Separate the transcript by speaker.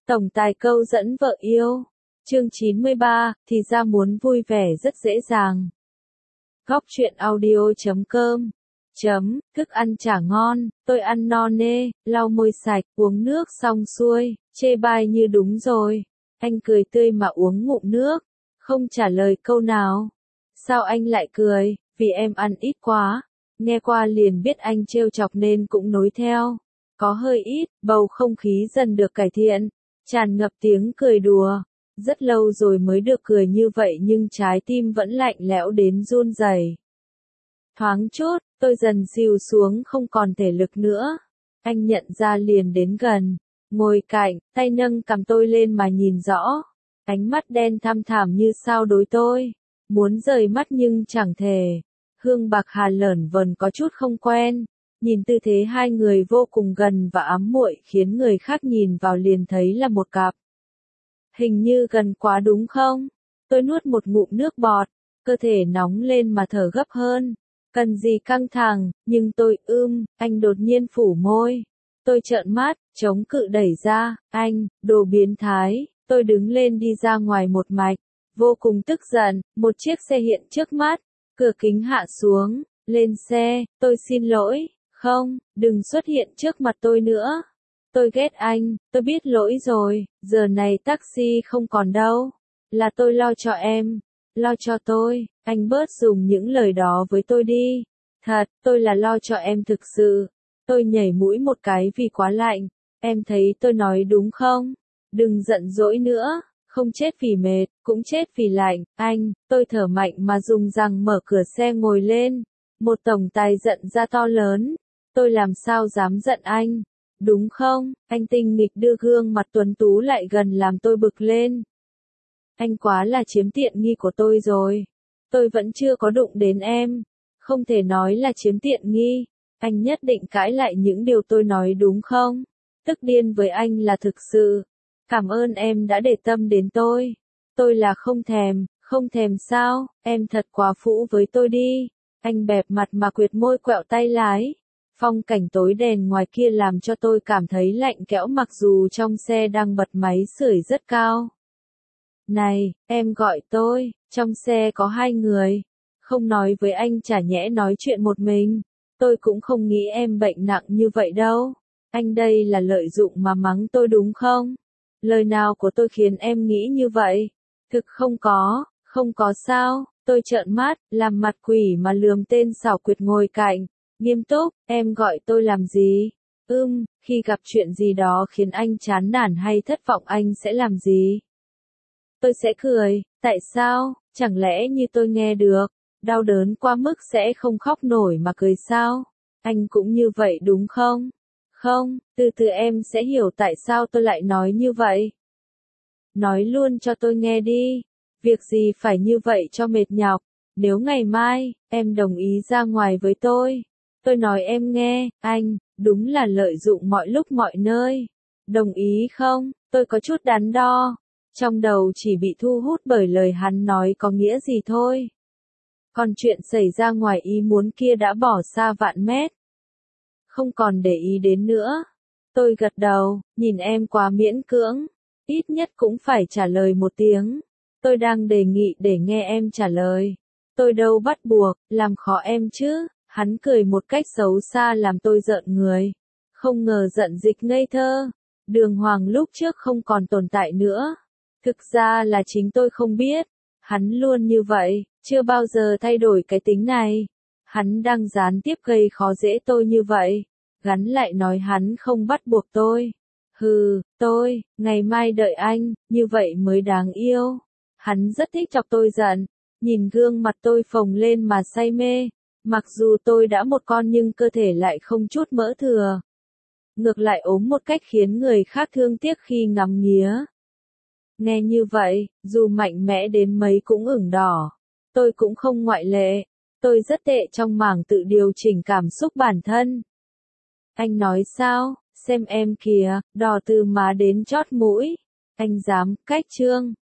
Speaker 1: Tổng tài câu dẫn vợ yêu. Chương 93, thì ra muốn vui vẻ rất dễ dàng. Góc truyện audio.com Thức ăn chả ngon, tôi ăn no nê, lau môi sạch, uống nước xong xuôi, chê bai như đúng rồi. Anh cười tươi mà uống ngụm nước, không trả lời câu nào. Sao anh lại cười? Vì em ăn ít quá. Nghe qua liền biết anh trêu chọc nên cũng nối theo. Có hơi ít, bầu không khí dần được cải thiện, tràn ngập tiếng cười đùa. Rất lâu rồi mới được cười như vậy nhưng trái tim vẫn lạnh lẽo đến run rẩy. Thoáng chút, tôi dần dịu xuống không còn thể lực nữa. Anh nhận ra liền đến gần, ngồi cạnh, tay nâng cầm tôi lên mà nhìn rõ. Ánh mắt đen thăm thẳm như sao đối tôi. Muốn rời mắt nhưng chẳng thể. Hương bạc hà lởn vởn có chút không quen. Nhìn tư thế hai người vô cùng gần và ám muội khiến người khác nhìn vào liền thấy là một cặp. Hình như gần quá đúng không? Tôi nuốt một ngụm nước bọt, cơ thể nóng lên mà thở gấp hơn. Cần gì căng thẳng, nhưng tôi anh đột nhiên phủ môi. Tôi trợn mắt, chống cự đẩy ra, anh, đồ biến thái. Tôi đứng lên đi ra ngoài một mạch, vô cùng tức giận, một chiếc xe hiện trước mắt, cửa kính hạ xuống, lên xe, tôi xin lỗi, không, đừng xuất hiện trước mặt tôi nữa. Tôi ghét anh, tôi biết lỗi rồi, giờ này taxi không còn đâu. Là tôi lo cho em, lo cho tôi, anh bớt dùng những lời đó với tôi đi. Thật, tôi là lo cho em thực sự. Tôi nhảy mũi một cái vì quá lạnh, em thấy tôi nói đúng không? Đừng giận dỗi nữa, không chết vì mệt, cũng chết vì lạnh, anh, tôi thở mạnh mà dùng răng mở cửa xe ngồi lên. Một tổng tài giận ra to lớn, tôi làm sao dám giận anh? Đúng không? Anh tinh nghịch đưa gương mặt tuấn tú lại gần làm tôi bực lên. Anh quá là chiếm tiện nghi của tôi rồi. Tôi vẫn chưa có đụng đến em. Không thể nói là chiếm tiện nghi. Anh nhất định cãi lại những điều tôi nói đúng không? Tức điên với anh là thực sự. Cảm ơn em đã để tâm đến tôi. Tôi là không thèm sao? Em thật quá phũ với tôi đi. Anh bẹp mặt mà quệt môi quẹo tay lái. Phong cảnh tối đèn ngoài kia làm cho tôi cảm thấy lạnh kẽo mặc dù trong xe đang bật máy sưởi rất cao. Này, em gọi tôi, trong xe có hai người. Không nói với anh chả nhẽ nói chuyện một mình. Tôi cũng không nghĩ em bệnh nặng như vậy đâu. Anh đây là lợi dụng mà mắng tôi đúng không? Lời nào của tôi khiến em nghĩ như vậy? Thực không có sao. Tôi trợn mắt, làm mặt quỷ mà lườm tên xảo quyệt ngồi cạnh. Nghiêm túc, em gọi tôi làm gì? Khi gặp chuyện gì đó khiến anh chán nản hay thất vọng anh sẽ làm gì? Tôi sẽ cười, tại sao? Chẳng lẽ như tôi nghe được, đau đớn qua mức sẽ không khóc nổi mà cười sao? Anh cũng như vậy đúng không? Không, từ từ em sẽ hiểu tại sao tôi lại nói như vậy. Nói luôn cho tôi nghe đi, việc gì phải như vậy cho mệt nhọc, nếu ngày mai, em đồng ý ra ngoài với tôi nói em nghe, anh, đúng là lợi dụng mọi lúc mọi nơi. Đồng ý không? Tôi có chút đắn đo. Trong đầu chỉ bị thu hút bởi lời hắn nói có nghĩa gì thôi. Còn chuyện xảy ra ngoài ý muốn kia đã bỏ xa vạn mét. Không còn để ý đến nữa. Tôi gật đầu, nhìn em quá miễn cưỡng. Ít nhất cũng phải trả lời một tiếng. Tôi đang đề nghị để nghe em trả lời. Tôi đâu bắt buộc, làm khó em chứ. Hắn cười một cách xấu xa làm tôi rợn người. Không ngờ giận dịch ngây thơ. Đường Hoàng lúc trước không còn tồn tại nữa. Thực ra là chính tôi không biết. Hắn luôn như vậy, chưa bao giờ thay đổi cái tính này. Hắn đang gián tiếp gây khó dễ tôi như vậy. Gắn lại nói hắn không bắt buộc tôi. Tôi, ngày mai đợi anh, như vậy mới đáng yêu. Hắn rất thích chọc tôi giận. Nhìn gương mặt tôi phồng lên mà say mê. Mặc dù tôi đã một con nhưng cơ thể lại không chút mỡ thừa. Ngược lại ốm một cách khiến người khác thương tiếc khi ngắm nghía. Nghe như vậy, dù mạnh mẽ đến mấy cũng ửng đỏ. Tôi cũng không ngoại lệ. Tôi rất tệ trong mảng tự điều chỉnh cảm xúc bản thân. Anh nói sao? Xem em kìa, đỏ từ má đến chót mũi. Anh dám, cách trương.